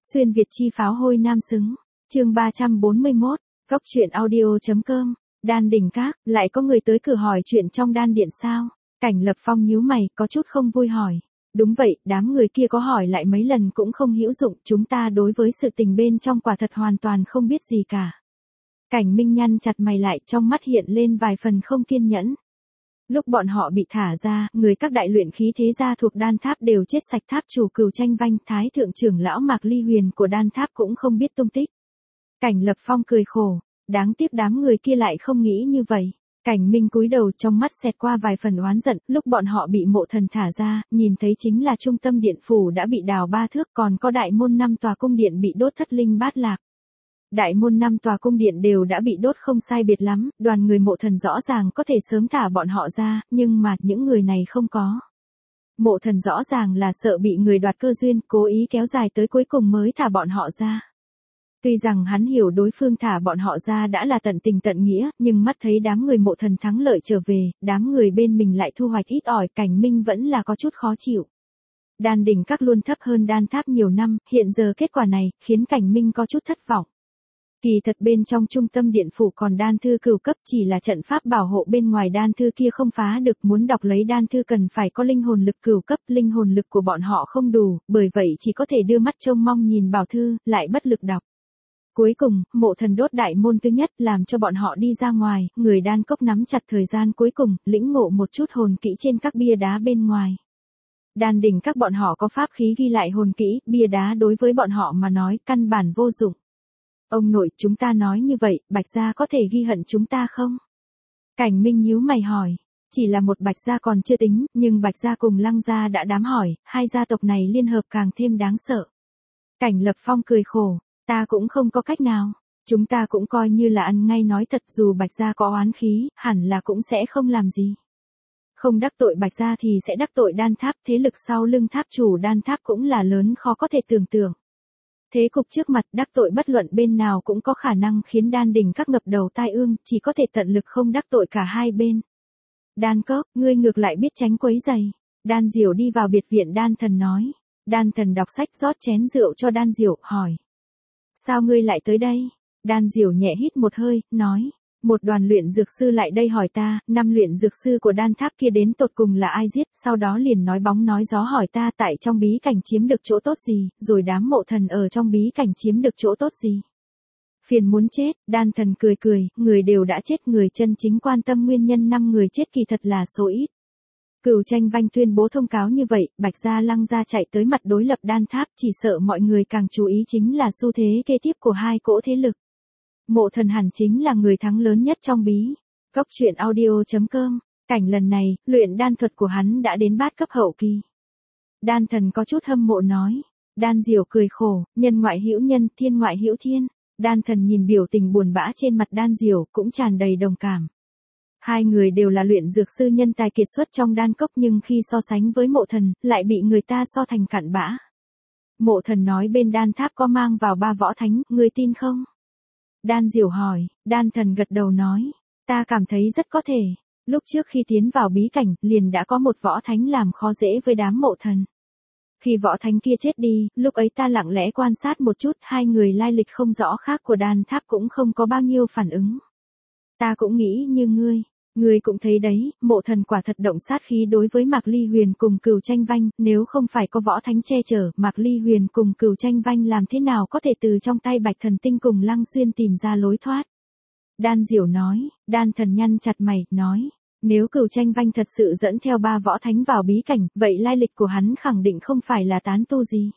Xuyên Việt chi pháo hôi nam xứng. Chương 341, Góc truyện audio.com. Đan Đình Các, lại có người tới cửa hỏi chuyện trong đan điện sao? Cảnh Lập Phong nhíu mày, có chút không vui hỏi. Đúng vậy, đám người kia có hỏi lại mấy lần cũng không hữu dụng, chúng ta đối với sự tình bên trong quả thật hoàn toàn không biết gì cả. Cảnh Minh nhăn chặt mày lại, trong mắt hiện lên vài phần không kiên nhẫn. Lúc bọn họ bị thả ra, người các đại luyện khí thế gia thuộc đan tháp đều chết sạch, tháp chủ Cửu Tranh Vanh, thái thượng trưởng lão Mạc Ly Huyền của đan tháp cũng không biết tung tích. Cảnh Lập Phong cười khổ, đáng tiếc đám người kia lại không nghĩ như vậy. Cảnh Minh cúi đầu, trong mắt xẹt qua vài phần oán giận, lúc bọn họ bị Mộ Thần thả ra, nhìn thấy chính là trung tâm điện phủ đã bị đào 3 thước, còn có đại môn 5 tòa cung điện bị đốt thất linh bát lạc. Đại môn 5 tòa cung điện đều đã bị đốt không sai biệt lắm, đoàn người Mộ Thần rõ ràng có thể sớm thả bọn họ ra, nhưng mà những người này không có. Mộ Thần rõ ràng là sợ bị người đoạt cơ duyên, cố ý kéo dài tới cuối cùng mới thả bọn họ ra. Tuy rằng hắn hiểu đối phương thả bọn họ ra đã là tận tình tận nghĩa, nhưng mắt thấy đám người Mộ Thần thắng lợi trở về, đám người bên mình lại thu hoạch ít ỏi, Cảnh Minh vẫn là có chút khó chịu. Đan Đình Các luôn thấp hơn đan tháp nhiều năm, hiện giờ kết quả này, khiến Cảnh Minh có chút thất vọng. Kỳ thật bên trong trung tâm điện phủ còn đan thư cửu cấp, chỉ là trận pháp bảo hộ bên ngoài đan thư kia không phá được, muốn đọc lấy đan thư cần phải có linh hồn lực cửu cấp, linh hồn lực của bọn họ không đủ, bởi vậy chỉ có thể đưa mắt trông mong nhìn bảo thư, lại bất lực đọc. Cuối cùng, Mộ Thần đốt đại môn thứ nhất, làm cho bọn họ đi ra ngoài, người đan cốc nắm chặt thời gian cuối cùng, lĩnh ngộ một chút hồn kỹ trên các bia đá bên ngoài. Đan Đình Các bọn họ có pháp khí ghi lại hồn kỹ, bia đá đối với bọn họ mà nói, căn bản vô dụng. Ông nội, chúng ta nói như vậy, Bạch Gia có thể ghi hận chúng ta không? Cảnh Minh nhíu mày hỏi, chỉ là một Bạch Gia còn chưa tính, nhưng Bạch Gia cùng Lăng Gia đã đám hỏi, hai gia tộc này liên hợp càng thêm đáng sợ. Cảnh Lập Phong cười khổ, ta cũng không có cách nào, chúng ta cũng coi như là ăn ngay nói thật, dù Bạch Gia có oán khí, hẳn là cũng sẽ không làm gì. Không đắc tội Bạch Gia thì sẽ đắc tội đan tháp, thế lực sau lưng tháp chủ đan tháp cũng là lớn khó có thể tưởng tượng. Thế cục trước mặt đắc tội bất luận bên nào cũng có khả năng khiến Đan Đình Các ngập đầu tai ương, chỉ có thể tận lực không đắc tội cả hai bên. Đan Cốc, ngươi ngược lại biết tránh quấy giày. Đan Diểu đi vào biệt viện Đan Thần nói. Đan Thần đọc sách rót chén rượu cho Đan Diểu, hỏi. Sao ngươi lại tới đây? Đan Diểu nhẹ hít một hơi, nói. Một đoàn luyện dược sư lại đây hỏi ta, 5 luyện dược sư của đan tháp kia đến tột cùng là ai giết, sau đó liền nói bóng nói gió hỏi ta tại trong bí cảnh chiếm được chỗ tốt gì, rồi đám Mộ Thần ở trong bí cảnh chiếm được chỗ tốt gì. Phiền muốn chết, Đan Thần cười cười, người đều đã chết, người chân chính quan tâm nguyên nhân 5 người chết kỳ thật là số ít. Cửu Tranh Vanh tuyên bố thông cáo như vậy, Bạch Gia Lăng Gia chạy tới mặt đối lập đan tháp, chỉ sợ mọi người càng chú ý chính là xu thế kế tiếp của hai cỗ thế lực. Mộ Thần hẳn chính là người thắng lớn nhất trong bí. Góc truyện audio.com. Cảnh lần này, luyện đan thuật của hắn đã đến bát cấp hậu kỳ. Đan Thần có chút hâm mộ nói. Đan Diểu cười khổ, nhân ngoại hữu nhân, thiên ngoại hữu thiên. Đan Thần nhìn biểu tình buồn bã trên mặt Đan Diểu cũng tràn đầy đồng cảm. Hai người đều là luyện dược sư nhân tài kiệt xuất trong đan cốc, nhưng khi so sánh với Mộ Thần, lại bị người ta so thành cặn bã. Mộ Thần nói bên đan tháp có mang vào 3 võ thánh, ngươi tin không? Đan Diểu hỏi, Đan Thần gật đầu nói, ta cảm thấy rất có thể, lúc trước khi tiến vào bí cảnh, liền đã có một võ thánh làm khó dễ với đám Mộ Thần. Khi võ thánh kia chết đi, lúc ấy ta lặng lẽ quan sát một chút, hai người lai lịch không rõ khác của đan tháp cũng không có bao nhiêu phản ứng. Ta cũng nghĩ như ngươi cũng thấy đấy, Mộ Thần quả thật động sát khí đối với Mạc Ly Huyền cùng Cửu Tranh Vanh, nếu không phải có võ thánh che chở, Mạc Ly Huyền cùng Cửu Tranh Vanh làm thế nào có thể từ trong tay Bạch Thần Tinh cùng Lăng Xuyên tìm ra lối thoát. Đan Diểu nói, Đan Thần nhăn chặt mày, nói, nếu Cửu Tranh Vanh thật sự dẫn theo 3 võ thánh vào bí cảnh, vậy lai lịch của hắn khẳng định không phải là tán tu gì.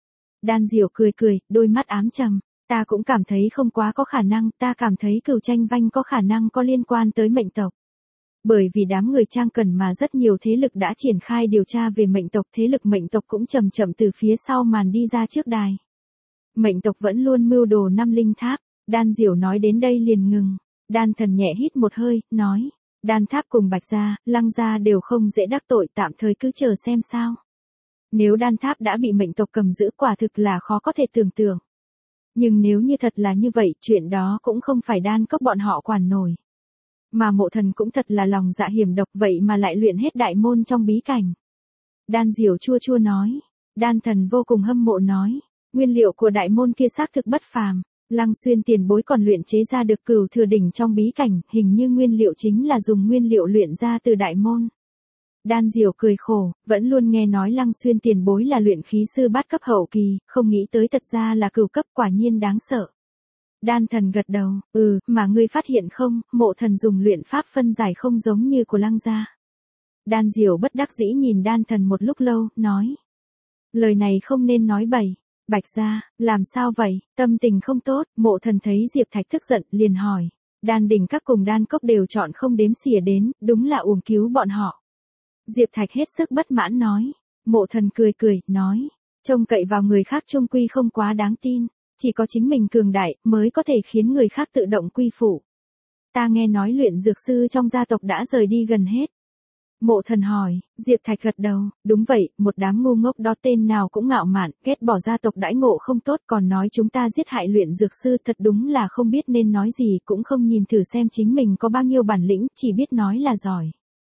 Đan Diểu cười cười, đôi mắt ám trầm. Ta cũng cảm thấy không quá có khả năng, ta cảm thấy Cửu Tranh Vanh có khả năng có liên quan tới mệnh tộc. Bởi vì đám người Trang Cẩn mà rất nhiều thế lực đã triển khai điều tra về mệnh tộc, thế lực mệnh tộc cũng chậm chậm từ phía sau màn đi ra trước đài. Mệnh tộc vẫn luôn mưu đồ 5 linh tháp, Đan Diểu nói đến đây liền ngừng. Đan Thần nhẹ hít một hơi, nói, đan tháp cùng Bạch Gia, Lăng Gia đều không dễ đắc tội, tạm thời cứ chờ xem sao. Nếu đan tháp đã bị mệnh tộc cầm giữ quả thực là khó có thể tưởng tượng. Nhưng nếu như thật là như vậy, chuyện đó cũng không phải đan cốc bọn họ quản nổi. Mà Mộ Thần cũng thật là lòng dạ hiểm độc, vậy mà lại luyện hết đại môn trong bí cảnh. Đan Diểu chua chua nói. Đan Thần vô cùng hâm mộ nói. Nguyên liệu của đại môn kia xác thực bất phàm. Lăng Xuyên tiền bối còn luyện chế ra được Cửu Thừa Đỉnh trong bí cảnh, hình như nguyên liệu chính là dùng nguyên liệu luyện ra từ đại môn. Đan Diểu cười khổ, vẫn luôn nghe nói Lăng Xuyên tiền bối là luyện khí sư bát cấp hậu kỳ, không nghĩ tới thật ra là cửu cấp, quả nhiên đáng sợ. Đan Thần gật đầu, mà ngươi phát hiện không, Mộ Thần dùng luyện pháp phân giải không giống như của Lăng gia. Đan Diểu bất đắc dĩ nhìn Đan Thần một lúc lâu, nói. Lời này không nên nói bậy. Bạch gia, làm sao vậy, tâm tình không tốt, Mộ Thần thấy Diệp Thạch tức giận, liền hỏi. Đan đỉnh các cùng đan cốc đều chọn không đếm xỉa đến, đúng là uổng cứu bọn họ. Diệp Thạch hết sức bất mãn nói. Mộ Thần cười cười, nói. Trông cậy vào người khác chung quy không quá đáng tin. Chỉ có chính mình cường đại, mới có thể khiến người khác tự động quy phụ. Ta nghe nói luyện dược sư trong gia tộc đã rời đi gần hết. Mộ Thần hỏi, Diệp Thạch gật đầu, đúng vậy, một đám ngu ngốc đó tên nào cũng ngạo mạn, ghét bỏ gia tộc đãi ngộ không tốt, còn nói chúng ta giết hại luyện dược sư, thật đúng là không biết nên nói gì, cũng không nhìn thử xem chính mình có bao nhiêu bản lĩnh, chỉ biết nói là giỏi.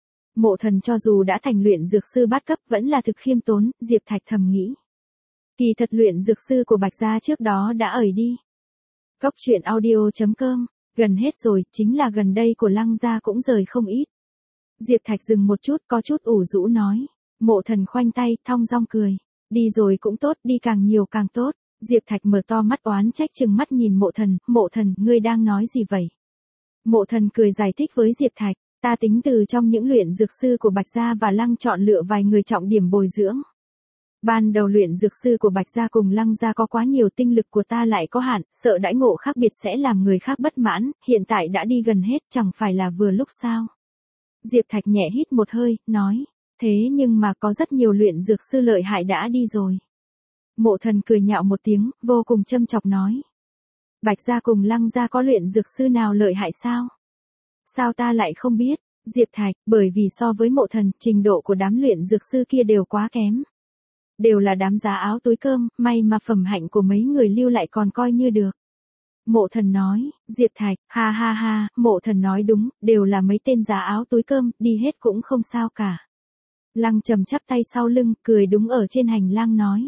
Mộ Thần cho dù đã thành luyện dược sư bát cấp vẫn là thực khiêm tốn, Diệp Thạch thầm nghĩ. Kỳ thật luyện dược sư của Bạch gia trước đó đã ởi đi. Góc truyện audio.com, gần hết rồi, chính là gần đây của Lăng gia cũng rời không ít. Diệp Thạch dừng một chút, có chút ủ rũ nói. Mộ Thần khoanh tay, thong dong cười. Đi rồi cũng tốt, đi càng nhiều càng tốt. Diệp Thạch mở to mắt oán trách chừng mắt nhìn Mộ Thần, ngươi đang nói gì vậy? Mộ Thần cười giải thích với Diệp Thạch, ta tính từ trong những luyện dược sư của Bạch gia và Lăng chọn lựa vài người trọng điểm bồi dưỡng. Ban đầu luyện dược sư của Bạch gia cùng Lăng gia có quá nhiều, tinh lực của ta lại có hạn, sợ đãi ngộ khác biệt sẽ làm người khác bất mãn, hiện tại đã đi gần hết, chẳng phải là vừa lúc sao? Diệp Thạch nhẹ hít một hơi, nói, thế nhưng mà có rất nhiều luyện dược sư lợi hại đã đi rồi. Mộ Thần cười nhạo một tiếng, vô cùng châm chọc nói. Bạch gia cùng Lăng gia có luyện dược sư nào lợi hại sao? Sao ta lại không biết? Diệp Thạch, bởi vì so với Mộ Thần, trình độ của đám luyện dược sư kia đều quá kém. Đều là đám giá áo túi cơm, may mà phẩm hạnh của mấy người lưu lại còn coi như được. Mộ Thần nói, Diệp Thạch, ha ha ha, Mộ Thần nói đúng, đều là mấy tên giá áo túi cơm, đi hết cũng không sao cả. Lăng Trầm chắp tay sau lưng, cười đúng ở trên hành lang nói.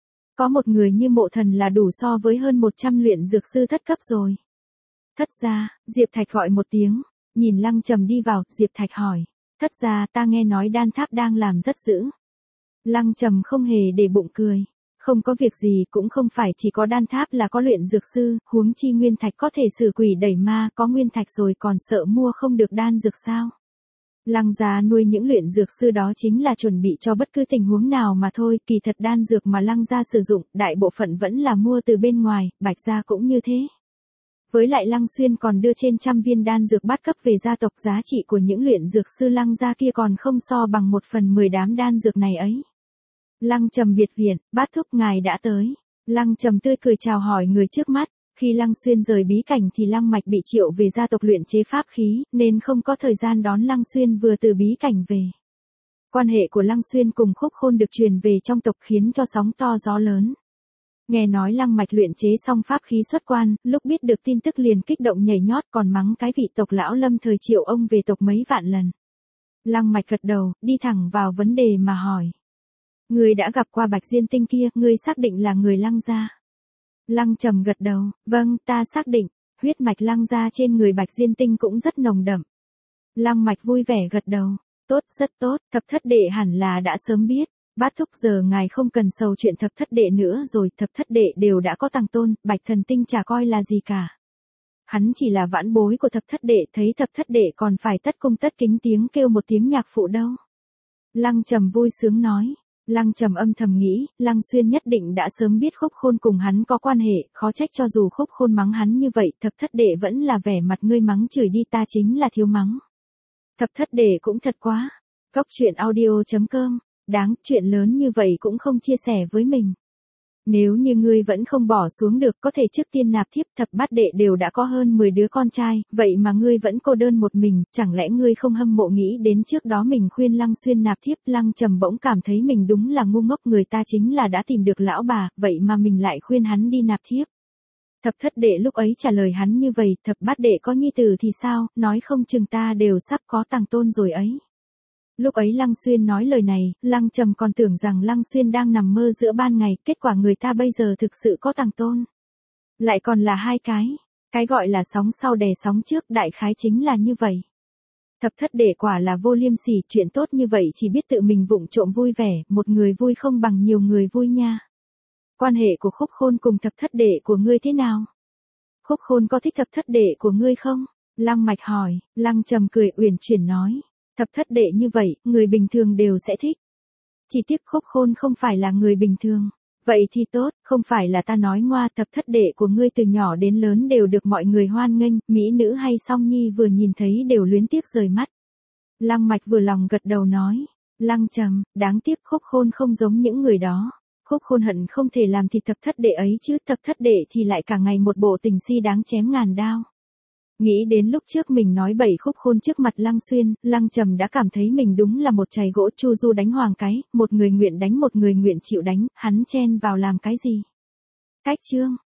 Có một người như Mộ Thần là đủ so với hơn 100 luyện dược sư thất cấp rồi. Thất gia, Diệp Thạch gọi một tiếng, nhìn Lăng Trầm đi vào, Diệp Thạch hỏi. Thất gia, ta nghe nói đan tháp đang làm rất dữ. Lăng Trầm không hề để bụng cười. Không có việc gì, cũng không phải chỉ có đan tháp là có luyện dược sư, huống chi nguyên thạch có thể xử quỷ đẩy ma, có nguyên thạch rồi còn sợ mua không được đan dược sao. Lăng gia nuôi những luyện dược sư đó chính là chuẩn bị cho bất cứ tình huống nào mà thôi, kỳ thật đan dược mà Lăng gia sử dụng, đại bộ phận vẫn là mua từ bên ngoài, Bạch gia cũng như thế. Với lại Lăng Xuyên còn đưa trên 100 viên đan dược bát cấp về gia tộc, giá trị của những luyện dược sư Lăng gia kia còn không so bằng 1/10 đám đan dược này ấy. Lăng Trầm biệt viện, bát thúc ngài đã tới. Lăng Trầm tươi cười chào hỏi người trước mắt. Khi Lăng Xuyên rời bí cảnh thì Lăng Mạch bị triệu về gia tộc luyện chế pháp khí, nên không có thời gian đón Lăng Xuyên vừa từ bí cảnh về. Quan hệ của Lăng Xuyên cùng Khúc Khôn được truyền về trong tộc khiến cho sóng to gió lớn. Nghe nói Lăng Mạch luyện chế xong pháp khí xuất quan, lúc biết được tin tức liền kích động nhảy nhót, còn mắng cái vị tộc lão Lâm thời triệu ông về tộc mấy vạn lần. Lăng Mạch gật đầu, đi thẳng vào vấn đề mà hỏi. Ngươi đã gặp qua Bạch Diên Tinh kia, ngươi xác định là người Lăng gia. Lăng Trầm gật đầu, vâng, ta xác định, huyết mạch Lăng gia trên người Bạch Diên Tinh cũng rất nồng đậm. Lăng Mạch vui vẻ gật đầu, tốt, rất tốt, thập thất đệ hẳn là đã sớm biết. Bát thúc, giờ ngài không cần sầu chuyện thập thất đệ nữa rồi, thập thất đệ đều đã có tăng tôn, Bạch Thần Tinh chả coi là gì cả. Hắn chỉ là vãn bối của thập thất đệ, thấy thập thất đệ còn phải tất cung tất kính tiếng kêu một tiếng nhạc phụ đâu. Lăng Trầm vui sướng nói. Lăng Trầm âm thầm nghĩ, Lăng Xuyên nhất định đã sớm biết Khúc Khôn cùng hắn có quan hệ, khó trách cho dù Khúc Khôn mắng hắn như vậy, thập thất đệ vẫn là vẻ mặt ngươi mắng chửi đi, ta chính là thiếu mắng. Thập thất đệ cũng thật quá. Góc truyện audio.com, đáng, chuyện lớn như vậy cũng không chia sẻ với mình. Nếu như ngươi vẫn không bỏ xuống được, có thể trước tiên nạp thiếp, thập bát đệ đều đã có hơn 10 đứa con trai, vậy mà ngươi vẫn cô đơn một mình, chẳng lẽ ngươi không hâm mộ nghĩ đến trước đó mình khuyên Lăng Xuyên nạp thiếp. Lăng Trầm bỗng cảm thấy mình đúng là ngu ngốc, người ta chính là đã tìm được lão bà, vậy mà mình lại khuyên hắn đi nạp thiếp. Thập thất đệ lúc ấy trả lời hắn như vậy, thập bát đệ có nhi tử thì sao, nói không chừng ta đều sắp có tàng tôn rồi ấy. Lúc ấy Lăng Xuyên nói lời này, Lăng Trầm còn tưởng rằng Lăng Xuyên đang nằm mơ giữa ban ngày, kết quả người ta bây giờ thực sự có tàng tôn. Lại còn là hai cái gọi là sóng sau đè sóng trước, đại khái chính là như vậy. Thập thất đệ quả là vô liêm sỉ, chuyện tốt như vậy chỉ biết tự mình vụng trộm vui vẻ, một người vui không bằng nhiều người vui nha. Quan hệ của Khúc Khôn cùng thập thất đệ của ngươi thế nào? Khúc Khôn có thích thập thất đệ của ngươi không? Lăng Mạch hỏi. Lăng Trầm cười uyển chuyển nói. Thập thất đệ như vậy, người bình thường đều sẽ thích. Chỉ tiếc Khúc Khôn không phải là người bình thường. Vậy thì tốt, không phải là ta nói ngoa, thập thất đệ của ngươi từ nhỏ đến lớn đều được mọi người hoan nghênh, mỹ nữ hay song nhi vừa nhìn thấy đều luyến tiếc rời mắt. Lăng Mạch vừa lòng gật đầu nói. Lăng Trầm, đáng tiếc Khúc Khôn không giống những người đó. Khúc Khôn hận không thể làm thịt thập thất đệ ấy chứ, thập thất đệ thì lại cả ngày một bộ tình si đáng chém ngàn đao. Nghĩ đến lúc trước mình nói bậy Khúc Khôn trước mặt Lăng Xuyên, Lăng Trầm đã cảm thấy mình đúng là một chày gỗ chu du đánh hoàng cái, một người nguyện đánh một người nguyện chịu đánh, hắn chen vào làm cái gì? Cách chương